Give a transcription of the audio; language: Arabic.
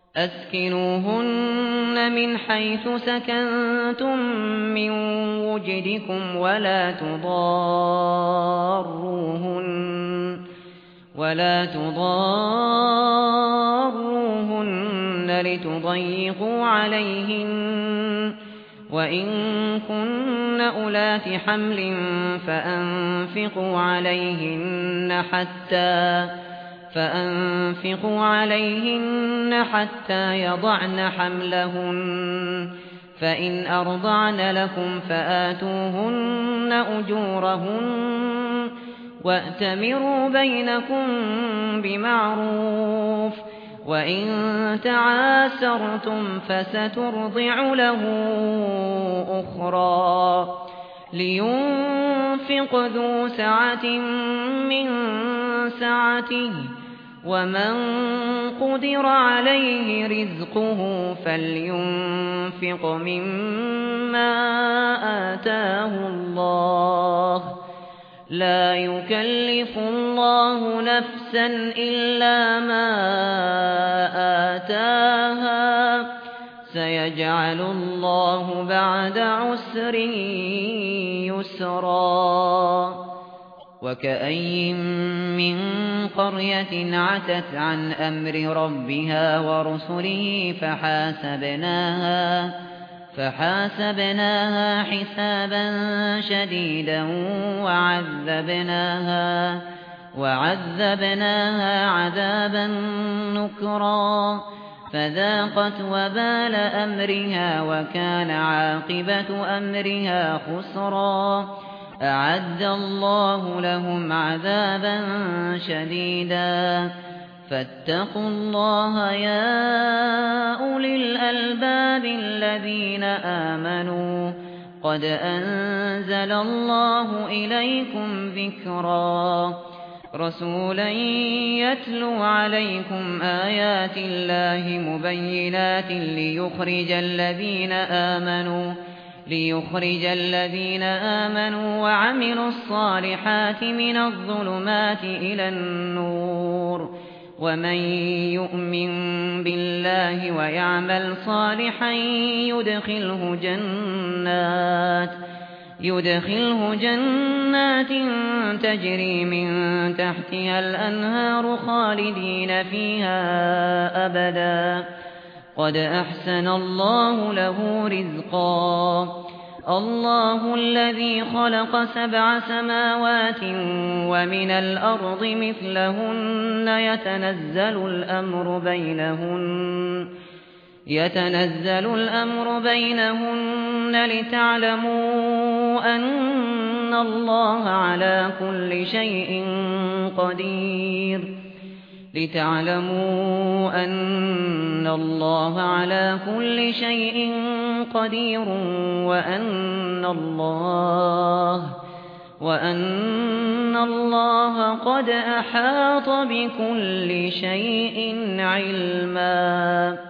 أسكنوهن من حيث سكنتم من وجدكم ولا تضاروهن لتضيقوا عليهن وإن كن أولات حمل فأنفقوا عليهن حتى يضعن حملهن فإن أرضعن لكم فآتوهن أجورهن وأتمروا بينكم بمعروف وإن تعاسرتم فسترضع له أخرى لينفق ذو سعة من سعته ومن قدر عليه رزقه فلينفق مما آتاه الله لا يكلف الله نفسا إلا ما آتاها سيجعل الله بعد عسر يسرا وكأين من قرية عتت عن أمر ربها ورسله فحاسبناها حسابا شديدا وعذبناها عذابا نكرا فذاقت وبال أمرها وكان عاقبة أمرها خسرا أعد الله لهم عذابا شديدا فاتقوا الله يا أولي الألباب الذين آمنوا قد أنزل الله إليكم ذكرا رسولا يتلو عليكم آيات الله مبينات ليخرج الذين آمنوا وعملوا الصالحات من الظلمات إلى النور ومن يؤمن بالله ويعمل صالحا يدخله جنات تجري من تحتها الأنهار خالدين فيها أبدا قد أحسن الله له رزقا الله الذي خلق 7 سماوات ومن الأرض مثلهن يتنزل الأمر بينهن لتعلموا أن الله على كل شيء قدير وأن الله قد أحاط بكل شيء علما